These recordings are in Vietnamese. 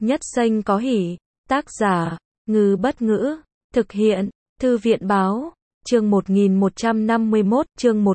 Nhất Xanh có hỉ. Tác giả, Ngư Bất Ngữ. Thực hiện, Thư viện Báo. Chương 1151, chương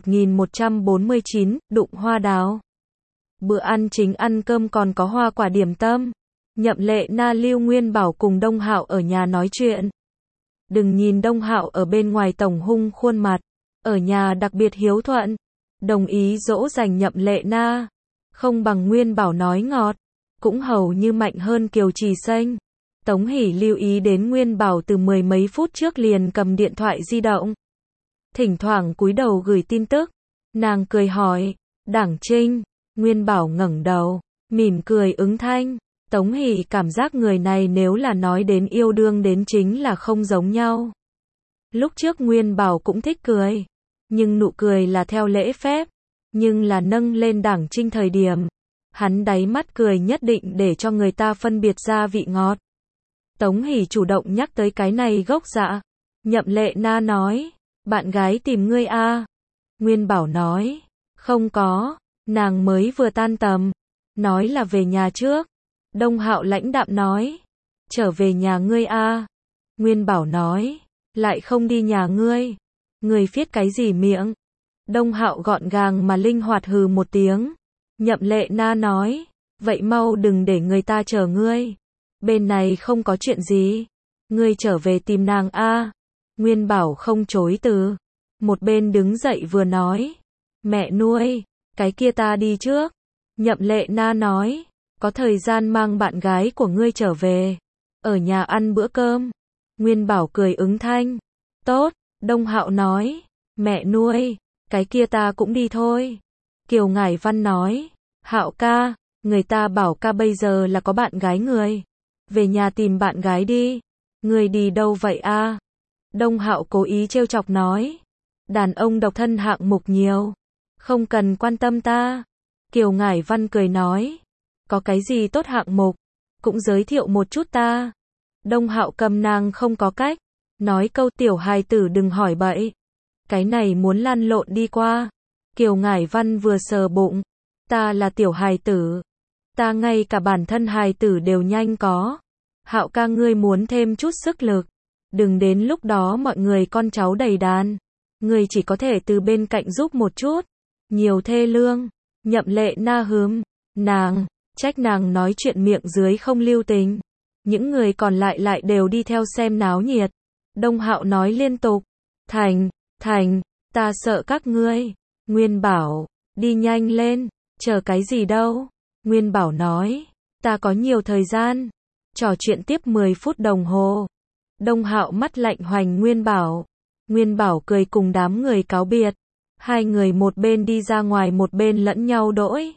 1149, đụng hoa đào. Bữa ăn chính ăn cơm còn có hoa quả điểm tâm. Nhậm Lệ Na Lưu Nguyên Bảo cùng Đông Hạo ở nhà nói chuyện. Đừng nhìn Đông Hạo ở bên ngoài tổng hung khuôn mặt, ở nhà đặc biệt hiếu thuận, đồng ý dỗ dành Nhậm Lệ Na, không bằng Nguyên Bảo nói ngọt, cũng hầu như mạnh hơn Kiều Trì Xanh. Tống Hỷ lưu ý đến Nguyên Bảo từ mười mấy phút trước liền cầm điện thoại di động, thỉnh thoảng cúi đầu gửi tin tức. Nàng cười hỏi, Đảng Trinh. Nguyên Bảo ngẩng đầu, mỉm cười ứng thanh. Tống Hỷ cảm giác người này nếu là nói đến yêu đương đến chính là không giống nhau. Lúc trước Nguyên Bảo cũng thích cười, nhưng nụ cười là theo lễ phép, nhưng là nâng lên Đảng Trinh thời điểm, hắn đáy mắt cười nhất định để cho người ta phân biệt ra vị ngọt. Tống Hỷ chủ động nhắc tới cái này gốc dạ. Nhậm Lệ Na nói, bạn gái tìm ngươi a? Nguyên Bảo nói, không có, nàng mới vừa tan tầm, nói là về nhà trước. Đông Hạo lãnh đạm nói, trở về nhà ngươi a? Nguyên Bảo nói, lại không đi nhà ngươi. Ngươi phiết cái gì miệng? Đông Hạo gọn gàng mà linh hoạt hừ một tiếng. Nhậm Lệ Na nói, vậy mau đừng để người ta chờ ngươi. Bên này không có chuyện gì, ngươi trở về tìm nàng a. Nguyên Bảo không chối từ, một bên đứng dậy vừa nói, mẹ nuôi, cái kia ta đi trước. Nhậm Lệ Na nói, có thời gian mang bạn gái của ngươi trở về, ở nhà ăn bữa cơm. Nguyên Bảo cười ứng thanh, tốt. Đông Hạo nói, mẹ nuôi, cái kia ta cũng đi thôi. Kiều Ngải Văn nói, Hạo ca, người ta bảo ca bây giờ là có bạn gái người, về nhà tìm bạn gái đi. Người đi đâu vậy a? Đông Hạo cố ý trêu chọc nói, đàn ông độc thân hạng mục nhiều, không cần quan tâm ta. Kiều Ngải Văn cười nói, có cái gì tốt hạng mục, cũng giới thiệu một chút ta. Đông Hạo cầm nàng không có cách, nói câu tiểu hài tử đừng hỏi bậy, cái này muốn lăn lộn đi qua. Kiều Ngải Văn vừa sờ bụng, ta là tiểu hài tử, ta ngay cả bản thân hài tử đều nhanh có. Hạo ca ngươi muốn thêm chút sức lực, đừng đến lúc đó mọi người con cháu đầy đàn, ngươi chỉ có thể từ bên cạnh giúp một chút, nhiều thê lương. Nhậm Lệ Na hướm, nàng, trách nàng nói chuyện miệng dưới không lưu tình. Những người còn lại lại đều đi theo xem náo nhiệt. Đông Hạo nói liên tục, thành, ta sợ các ngươi. Nguyên Bảo, đi nhanh lên, chờ cái gì đâu. Nguyên Bảo nói, ta có nhiều thời gian. Trò chuyện tiếp 10 phút đồng hồ. Đông Hạo mắt lạnh hoành Nguyên Bảo. Nguyên Bảo cười cùng đám người cáo biệt. Hai người một bên đi ra ngoài một bên lẫn nhau đỗi.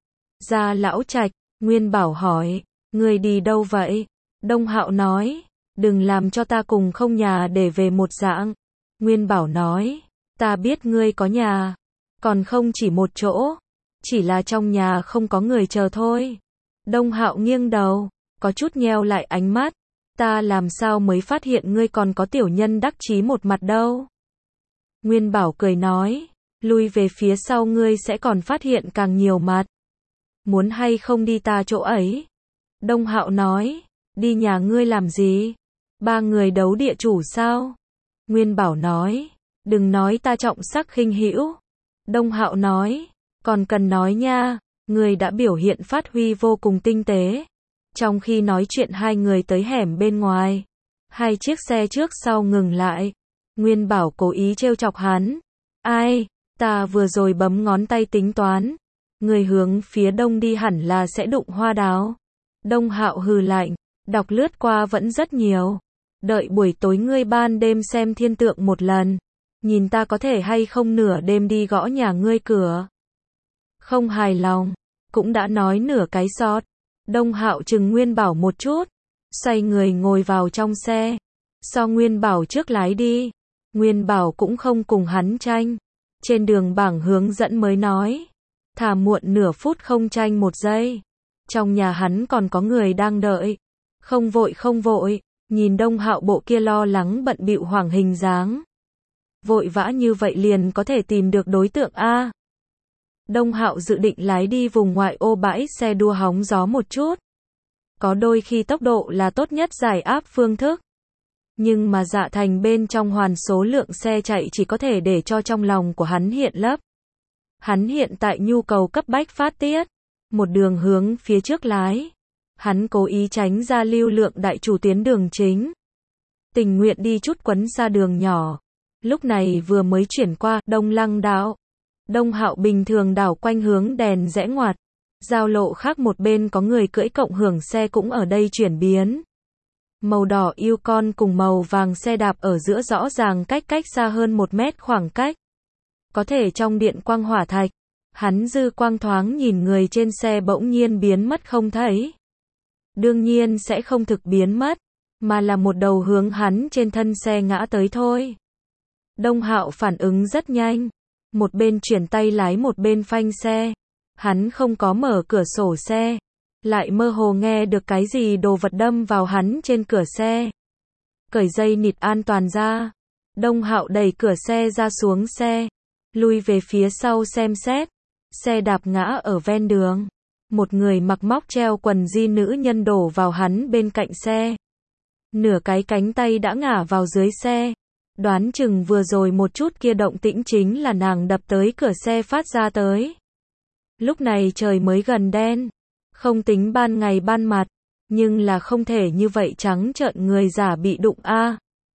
Ra lão trạch, Nguyên Bảo hỏi, ngươi đi đâu vậy? Đông Hạo nói, đừng làm cho ta cùng không nhà để về một dạng. Nguyên Bảo nói, ta biết ngươi có nhà, còn không chỉ một chỗ, chỉ là trong nhà không có người chờ thôi. Đông Hạo nghiêng đầu, có chút nheo lại ánh mắt, ta làm sao mới phát hiện ngươi còn có tiểu nhân đắc chí một mặt đâu. Nguyên Bảo cười nói, lui về phía sau ngươi sẽ còn phát hiện càng nhiều mặt. Muốn hay không đi ta chỗ ấy? Đông Hạo nói, đi nhà ngươi làm gì? Ba người đấu địa chủ sao? Nguyên Bảo nói, đừng nói ta trọng sắc khinh hữu. Đông Hạo nói, còn cần nói nha, ngươi đã biểu hiện phát huy vô cùng tinh tế. Trong khi nói chuyện hai người tới hẻm bên ngoài, hai chiếc xe trước sau ngừng lại. Nguyên Bảo cố ý trêu chọc hắn, ai, ta vừa rồi bấm ngón tay tính toán, người hướng phía đông đi hẳn là sẽ đụng hoa đào. Đông Hạo hừ lạnh, đọc lướt qua vẫn rất nhiều, đợi buổi tối ngươi ban đêm xem thiên tượng một lần, nhìn ta có thể hay không nửa đêm đi gõ nhà ngươi cửa. Không hài lòng, cũng đã nói nửa cái sót. Đông Hạo chừng Nguyên Bảo một chút, xoay người ngồi vào trong xe, so Nguyên Bảo trước lái đi. Nguyên Bảo cũng không cùng hắn tranh, trên đường bảng hướng dẫn mới nói, thà muộn nửa phút không tranh một giây. Trong nhà hắn còn có người đang đợi, không vội, nhìn Đông Hạo bộ kia lo lắng bận bịu hoảng hình dáng. Vội vã như vậy liền có thể tìm được đối tượng a? Đông Hạo dự định lái đi vùng ngoại ô bãi xe đua hóng gió một chút. Có đôi khi tốc độ là tốt nhất giải áp phương thức. Nhưng mà dạ thành bên trong hoàn số lượng xe chạy chỉ có thể để cho trong lòng của hắn hiện lấp. Hắn hiện tại nhu cầu cấp bách phát tiết. Một đường hướng phía trước lái. Hắn cố ý tránh ra lưu lượng đại chủ tuyến đường chính. Tình nguyện đi chút quấn xa đường nhỏ. Lúc này vừa mới chuyển qua Đông Lăng đạo. Đông Hạo bình thường đảo quanh hướng đèn rẽ ngoặt. Giao lộ khác một bên có người cưỡi cộng hưởng xe cũng ở đây chuyển biến. Màu đỏ Yukon cùng màu vàng xe đạp ở giữa rõ ràng cách xa hơn 1 mét khoảng cách. Có thể trong điện quang hỏa thạch, hắn dư quang thoáng nhìn người trên xe bỗng nhiên biến mất không thấy. Đương nhiên sẽ không thực biến mất, mà là một đầu hướng hắn trên thân xe ngã tới thôi. Đông Hạo phản ứng rất nhanh, một bên chuyển tay lái một bên phanh xe. Hắn không có mở cửa sổ xe, lại mơ hồ nghe được cái gì đồ vật đâm vào hắn trên cửa xe. Cởi dây nịt an toàn ra, Đông Hạo đẩy cửa xe ra xuống xe, lui về phía sau xem xét. Xe đạp ngã ở ven đường. Một người mặc móc treo quần jean nữ nhân đổ vào hắn bên cạnh xe. Nửa cái cánh tay đã ngả vào dưới xe. Đoán chừng vừa rồi một chút kia động tĩnh chính là nàng đập tới cửa xe phát ra tới. Lúc này trời mới gần đen. Không tính ban ngày ban mặt. Nhưng là không thể như vậy trắng trợn người giả bị đụng a.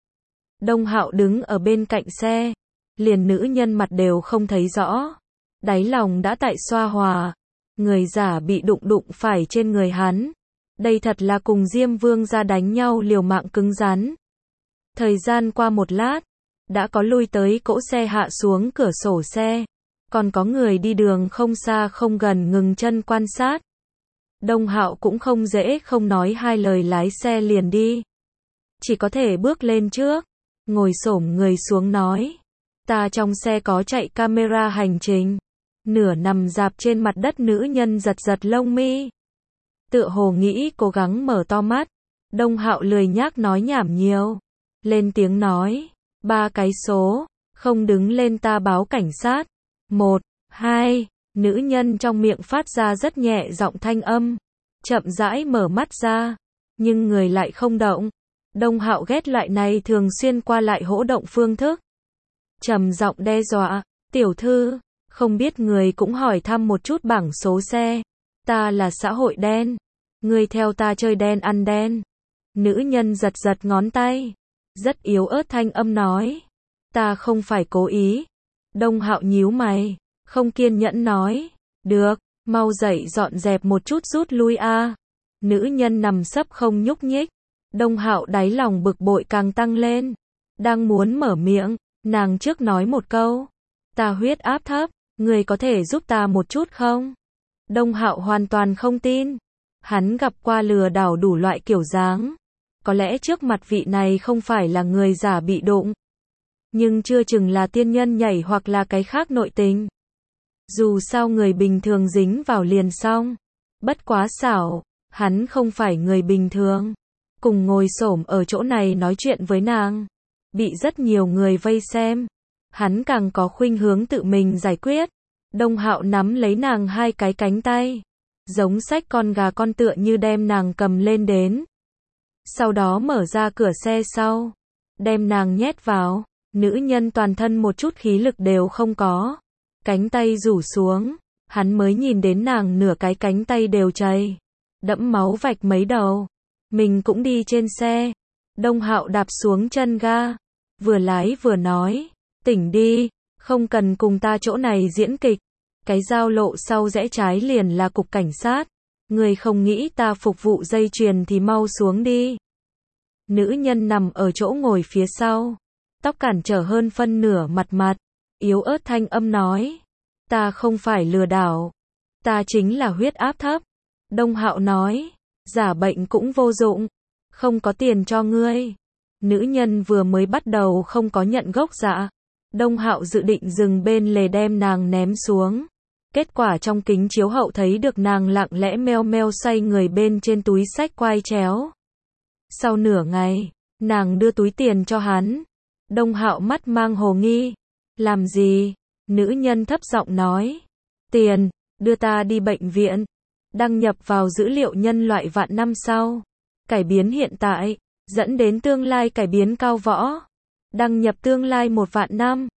Đông Hạo đứng ở bên cạnh xe. Liền nữ nhân mặt đều không thấy rõ. Đáy lòng đã tại xoa hòa. Người giả bị đụng phải trên người hắn. Đây thật là cùng Diêm Vương ra đánh nhau liều mạng cứng rắn. Thời gian qua một lát, đã có lui tới cỗ xe hạ xuống cửa sổ xe. Còn có người đi đường không xa không gần ngừng chân quan sát. Đông Hạo cũng không dễ không nói hai lời lái xe liền đi. Chỉ có thể bước lên trước, ngồi xổm người xuống nói. Ta trong xe có chạy camera hành trình. Nửa nằm dạp trên mặt đất nữ nhân giật lông mi. Tựa hồ nghĩ cố gắng mở to mắt. Đông Hạo lười nhác nói nhảm nhiều. Lên tiếng nói. 3 cái số. Không đứng lên ta báo cảnh sát. 1, 2. Nữ nhân trong miệng phát ra rất nhẹ giọng thanh âm. Chậm rãi mở mắt ra. Nhưng người lại không động. Đông Hạo ghét loại này thường xuyên qua lại hỗ động phương thức. Trầm giọng đe dọa. Tiểu thư. Không biết người cũng hỏi thăm một chút bảng số xe. Ta là xã hội đen. Người theo ta chơi đen ăn đen. Nữ nhân giật ngón tay. Rất yếu ớt thanh âm nói. Ta không phải cố ý. Đông Hạo nhíu mày. Không kiên nhẫn nói. Được, mau dậy dọn dẹp một chút rút lui a. Nữ nhân nằm sấp không nhúc nhích. Đông Hạo đáy lòng bực bội càng tăng lên. Đang muốn mở miệng, nàng trước nói một câu. Ta huyết áp thấp. Người có thể giúp ta một chút không? Đông Hạo hoàn toàn không tin. Hắn gặp qua lừa đảo đủ loại kiểu dáng. Có lẽ trước mặt vị này không phải là người giả bị đụng. Nhưng chưa chừng là tiên nhân nhảy hoặc là cái khác nội tình. Dù sao người bình thường dính vào liền xong. Bất quá xảo, hắn không phải người bình thường. Cùng ngồi xổm ở chỗ này nói chuyện với nàng. Bị rất nhiều người vây xem. Hắn càng có khuynh hướng tự mình giải quyết. Đông Hạo nắm lấy nàng 2 cái cánh tay. Giống xách con gà con tựa như đem nàng cầm lên đến. Sau đó mở ra cửa xe sau. Đem nàng nhét vào. Nữ nhân toàn thân một chút khí lực đều không có. Cánh tay rủ xuống. Hắn mới nhìn đến nàng nửa cái cánh tay đều chảy. Đẫm máu vạch mấy đầu. Mình cũng đi trên xe. Đông Hạo đạp xuống chân ga. Vừa lái vừa nói. Tỉnh đi, không cần cùng ta chỗ này diễn kịch. Cái giao lộ sau rẽ trái liền là cục cảnh sát. Người không nghĩ ta phục vụ dây chuyền thì mau xuống đi. Nữ nhân nằm ở chỗ ngồi phía sau. Tóc cản trở hơn phân nửa mặt. Yếu ớt thanh âm nói. Ta không phải lừa đảo. Ta chính là huyết áp thấp. Đông Hạo nói. Giả bệnh cũng vô dụng. Không có tiền cho ngươi. Nữ nhân vừa mới bắt đầu không có nhận gốc dạ. Đông Hạo dự định dừng bên lề đem nàng ném xuống. Kết quả trong kính chiếu hậu thấy được nàng lặng lẽ meo xoay người bên trên túi xách quai chéo. Sau nửa ngày, nàng đưa túi tiền cho hắn. Đông Hạo mắt mang hồ nghi. Làm gì? Nữ nhân thấp giọng nói. Tiền, đưa ta đi bệnh viện. Đăng nhập vào dữ liệu nhân loại vạn năm sau. Cải biến hiện tại, dẫn đến tương lai cải biến cao võ. Đăng nhập tương lai 1 vạn năm.